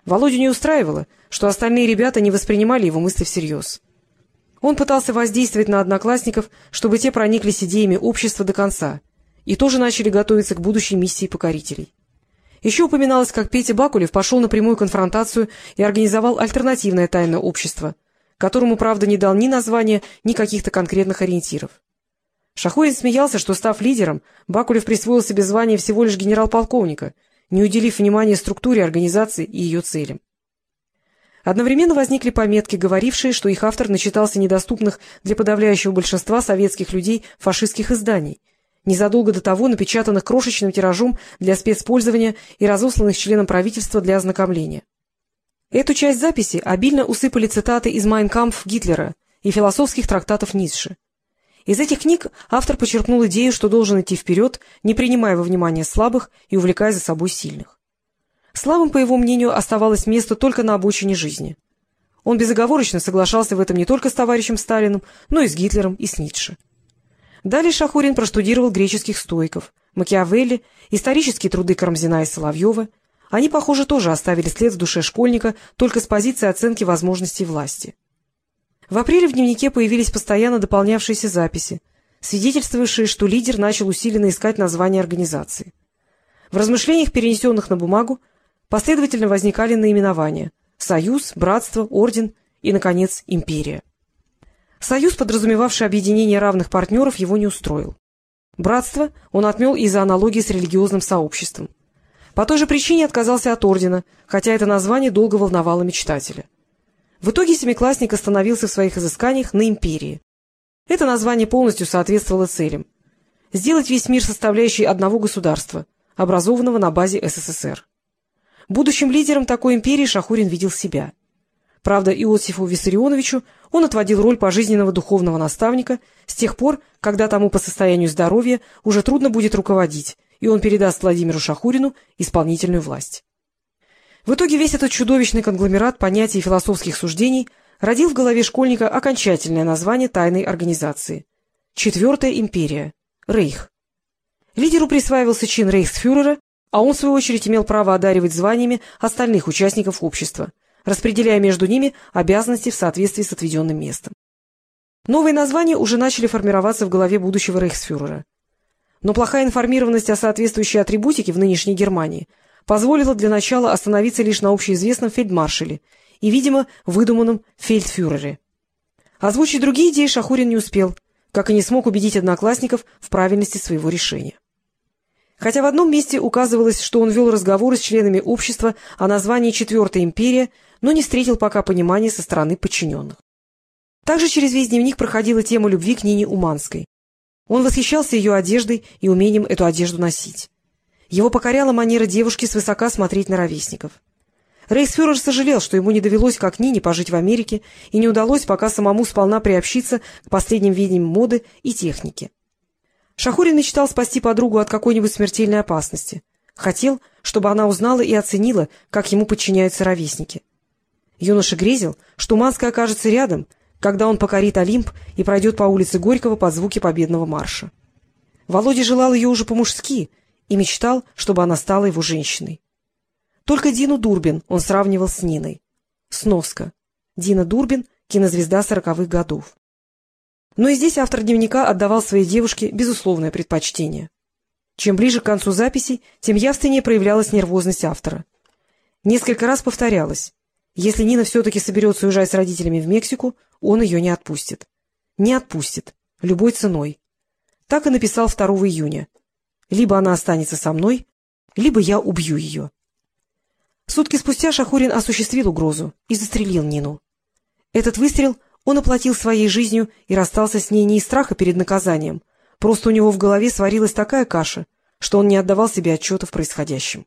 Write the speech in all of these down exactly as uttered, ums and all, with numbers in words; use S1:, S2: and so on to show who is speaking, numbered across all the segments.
S1: Володю не устраивало, что остальные ребята не воспринимали его мысли всерьез. Он пытался воздействовать на одноклассников, чтобы те прониклись идеями общества до конца и тоже начали готовиться к будущей миссии покорителей. Еще упоминалось, как Петя Бакулев пошел на прямую конфронтацию и организовал альтернативное тайное общество, которому, правда, не дал ни названия, ни каких-то конкретных ориентиров. Шахурин смеялся, что, став лидером, Бакулев присвоил себе звание всего лишь генерал-полковника, не уделив внимания структуре организации и ее целям. Одновременно возникли пометки, говорившие, что их автор начитался недоступных для подавляющего большинства советских людей фашистских изданий, незадолго до того напечатанных крошечным тиражом для спецпользования и разосланных членам правительства для ознакомления. Эту часть записи обильно усыпали цитаты из «Майн кампф» Гитлера и философских трактатов Ницше. Из этих книг автор почерпнул идею, что должен идти вперед, не принимая во внимание слабых и увлекая за собой сильных. Слабым, по его мнению, оставалось место только на обочине жизни. Он безоговорочно соглашался в этом не только с товарищем Сталиным, но и с Гитлером и с Ницше. Далее Шахурин проштудировал греческих стоиков, Макиавелли, исторические труды Карамзина и Соловьева. Они, похоже, тоже оставили след в душе школьника только с позиции оценки возможностей власти. В апреле в дневнике появились постоянно дополнявшиеся записи, свидетельствовавшие, что лидер начал усиленно искать название организации. В размышлениях, перенесенных на бумагу, последовательно возникали наименования — «Союз», «Братство», «Орден» и, наконец, «Империя». Союз, подразумевавший объединение равных партнеров, его не устроил. Братство он отмел из-за аналогии с религиозным сообществом. По той же причине отказался от ордена, хотя это название долго волновало мечтателя. В итоге семиклассник остановился в своих изысканиях на «Империи». Это название полностью соответствовало целям — сделать весь мир составляющей одного государства, образованного на базе эс эс эс эр. Будущим лидером такой империи Шахурин видел себя. Правда, Иосифу Виссарионовичу он отводил роль пожизненного духовного наставника с тех пор, когда тому по состоянию здоровья уже трудно будет руководить, и он передаст Владимиру Шахурину исполнительную власть. В итоге весь этот чудовищный конгломерат понятий и философских суждений родил в голове школьника окончательное название тайной организации — Четвертая империя, Рейх. Лидеру присваивался чин рейхсфюрера, а он, в свою очередь, имел право одаривать званиями остальных участников общества, распределяя между ними обязанности в соответствии с отведенным местом. Новые названия уже начали формироваться в голове будущего рейхсфюрера. Но плохая информированность о соответствующей атрибутике в нынешней Германии позволила для начала остановиться лишь на общеизвестном фельдмаршале и, видимо, выдуманном фельдфюрере. Озвучить другие идеи Шахурин не успел, как и не смог убедить одноклассников в правильности своего решения. Хотя в одном месте указывалось, что он вел разговоры с членами общества о названии «Четвертая империя», но не встретил пока понимания со стороны подчиненных. Также через весь дневник проходила тема любви к Нине Уманской. Он восхищался ее одеждой и умением эту одежду носить. Его покоряла манера девушки свысока смотреть на ровесников. Рейхсфюрер сожалел, что ему не довелось, как Нине, пожить в Америке, и не удалось пока самому сполна приобщиться к последним веяниям моды и техники. Шахурин мечтал спасти подругу от какой-нибудь смертельной опасности. Хотел, чтобы она узнала и оценила, как ему подчиняются ровесники. Юноша грезил, что Уманская окажется рядом, когда он покорит Олимп и пройдет по улице Горького под звуки победного марша. Володя желал ее уже по-мужски и мечтал, чтобы она стала его женщиной. Только Дину Дурбин он сравнивал с Ниной. Сноска. Дина Дурбин — кинозвезда сороковых годов. Но и здесь автор дневника отдавал своей девушке безусловное предпочтение. Чем ближе к концу записей, тем явственнее проявлялась нервозность автора. Несколько раз повторялось: если Нина все-таки соберется уезжать с родителями в Мексику, он ее не отпустит. Не отпустит. Любой ценой. Так и написал второго июня. Либо она останется со мной, либо я убью ее. Сутки спустя Шахурин осуществил угрозу и застрелил Нину. Этот выстрел он оплатил своей жизнью и расстался с ней не из страха перед наказанием, просто у него в голове сварилась такая каша, что он не отдавал себе отчета в происходящем.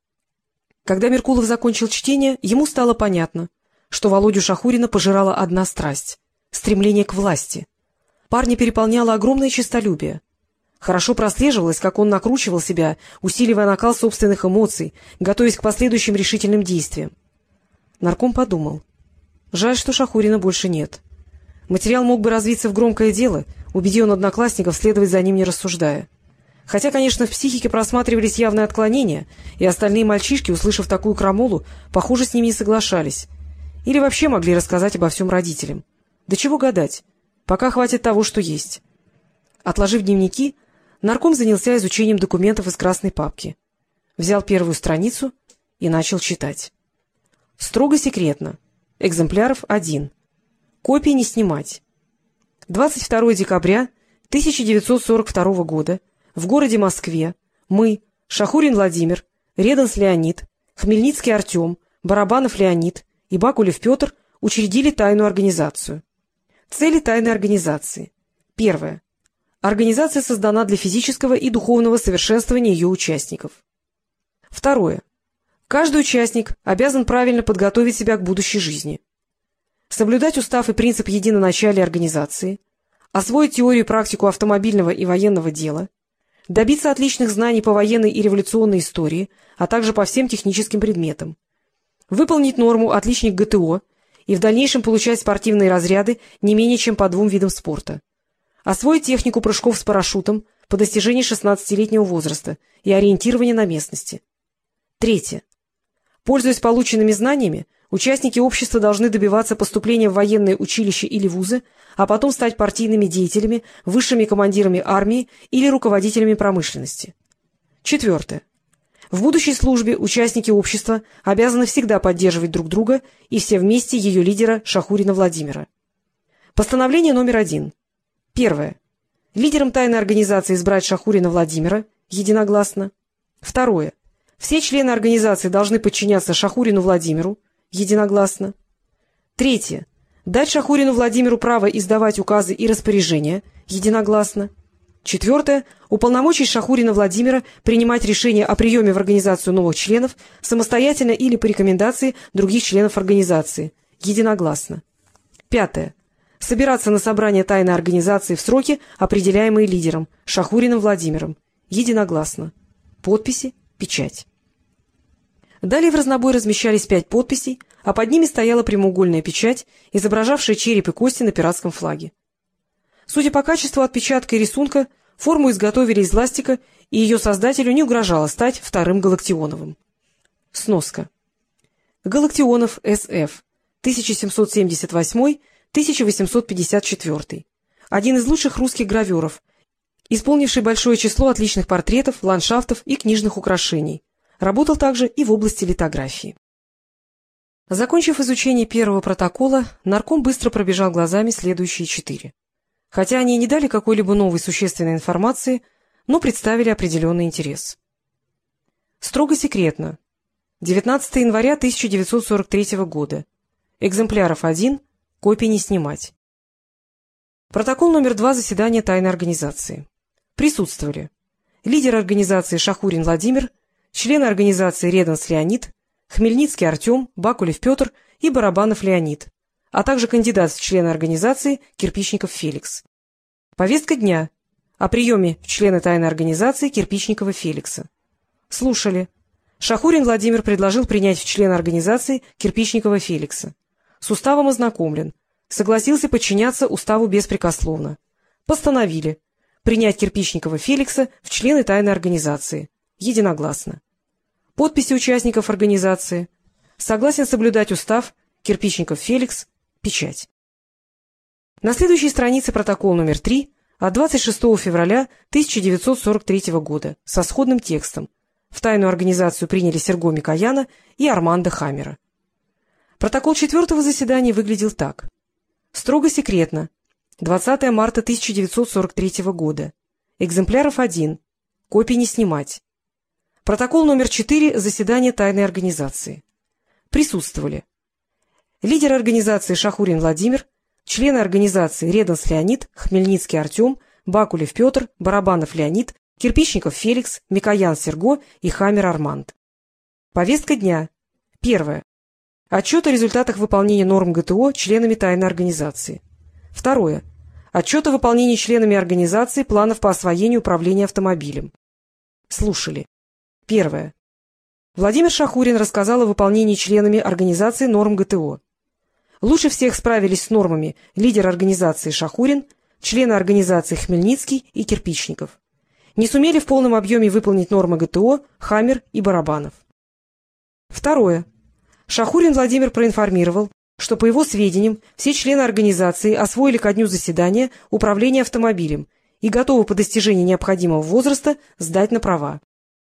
S1: Когда Меркулов закончил чтение, ему стало понятно, что Володю Шахурина пожирала одна страсть — стремление к власти. Парня переполняло огромное честолюбие. Хорошо прослеживалось, как он накручивал себя, усиливая накал собственных эмоций, готовясь к последующим решительным действиям. Нарком подумал: жаль, что Шахурина больше нет. Материал мог бы развиться в громкое дело, убедил он одноклассников следовать за ним, не рассуждая. Хотя, конечно, в психике просматривались явные отклонения, и остальные мальчишки, услышав такую крамолу, похоже, с ними не соглашались. Или вообще могли рассказать обо всем родителям. Да чего гадать, пока хватит того, что есть. Отложив дневники, нарком занялся изучением документов из красной папки. Взял первую страницу и начал читать. Строго секретно. Экземпляров один. Копий не снимать. двадцать второго декабря тысяча девятьсот сорок второго года в городе Москве мы, Шахурин Владимир, Реданс Леонид, Хмельницкий Артем, Барабанов Леонид и Бакулев Петр учредили тайную организацию. Цели тайной организации. Первое. Организация создана для физического и духовного совершенствования ее участников. Второе. Каждый участник обязан правильно подготовить себя к будущей жизни. Соблюдать устав и принцип единоначалия организации, освоить теорию и практику автомобильного и военного дела, добиться отличных знаний по военной и революционной истории, а также по всем техническим предметам, выполнить норму «отличник ГТО» и в дальнейшем получать спортивные разряды не менее чем по двум видам спорта, освоить технику прыжков с парашютом по достижении шестнадцатилетнего возраста и ориентирования на местности. Третье. Пользуясь полученными знаниями, участники общества должны добиваться поступления в военное училище или вузы, а потом стать партийными деятелями, высшими командирами армии или руководителями промышленности. Четвертое. В будущей службе участники общества обязаны всегда поддерживать друг друга и все вместе ее лидера Шахурина Владимира. Постановление номер один. Первое. Лидером тайной организации избрать Шахурина Владимира, единогласно. Второе. Все члены организации должны подчиняться Шахурину Владимиру, единогласно. Третье. Дать Шахурину Владимиру право издавать указы и распоряжения, единогласно. Четвертое. Уполномочить Шахурина Владимира принимать решения о приеме в организацию новых членов самостоятельно или по рекомендации других членов организации, единогласно. Пятое. Собираться на собрание тайной организации в сроки, определяемые лидером Шахуриным Владимиром, единогласно. Подписи, печать. Далее в разнобой размещались пять подписей, а под ними стояла прямоугольная печать, изображавшая череп и кости на пиратском флаге. Судя по качеству отпечатка и рисунка, форму изготовили из ластика, и ее создателю не угрожало стать вторым Галактионовым. Сноска. Галактионов С Ф тысяча семьсот семьдесят восьмой — тысяча восемьсот пятьдесят четвёртый. Один из лучших русских гравюров, исполнивший большое число отличных портретов, ландшафтов и книжных украшений. Работал также и в области литографии. Закончив изучение первого протокола, нарком быстро пробежал глазами следующие четыре. Хотя они и не дали какой-либо новой существенной информации, но представили определенный интерес. Строго секретно. девятнадцатого января тысяча девятьсот сорок третьего года. Экземпляров один, копий не снимать. Протокол номер два заседания тайной организации. Присутствовали лидер организации Шахурин Владимир, члены организации Реданс Леонид, Хмельницкий Артем, Бакулев Петр и Барабанов Леонид, а также кандидат в члены организации Кирпичников Феликс. Повестка дня о приеме в члены тайной организации Кирпичникова Феликса. Слушали. Шахурин Владимир предложил принять в члены организации Кирпичникова Феликса. С уставом ознакомлен. Согласился подчиняться уставу беспрекословно. Постановили принять Кирпичникова Феликса в члены тайной организации. Единогласно. Подписи участников организации. Согласен соблюдать устав. Кирпичников Феликс. Печать. На следующей странице протокол номер три от двадцать шестого февраля тысяча девятьсот сорок третьего года со сходным текстом. В тайную организацию приняли Серго Микояна и Армандо Хаммера. Протокол четвертого заседания выглядел так. Строго секретно. двадцатого марта тысяча девятьсот сорок третьего года. Экземпляров один. Копий не снимать. Протокол номер четыре заседания тайной организации. Присутствовали лидер организации Шахурин Владимир, члены организации Реданс Леонид, Хмельницкий Артем, Бакулев Петр, Барабанов Леонид, Кирпичников Феликс, Микоян Серго и Хаммер Арманд. Повестка дня. Первое. Отчет о результатах выполнения норм ГТО членами тайной организации. Второе. Отчет о выполнении членами организации планов по освоению управления автомобилем. Слушали. Первое. Владимир Шахурин рассказал о выполнении членами организации норм ГТО. Лучше всех справились с нормами лидер организации Шахурин, члены организации Хмельницкий и Кирпичников. Не сумели в полном объеме выполнить нормы ГТО «Хаммер» и Барабанов. Второе. Шахурин Владимир проинформировал, что, по его сведениям, все члены организации освоили ко дню заседания управление автомобилем и готовы по достижении необходимого возраста сдать на права.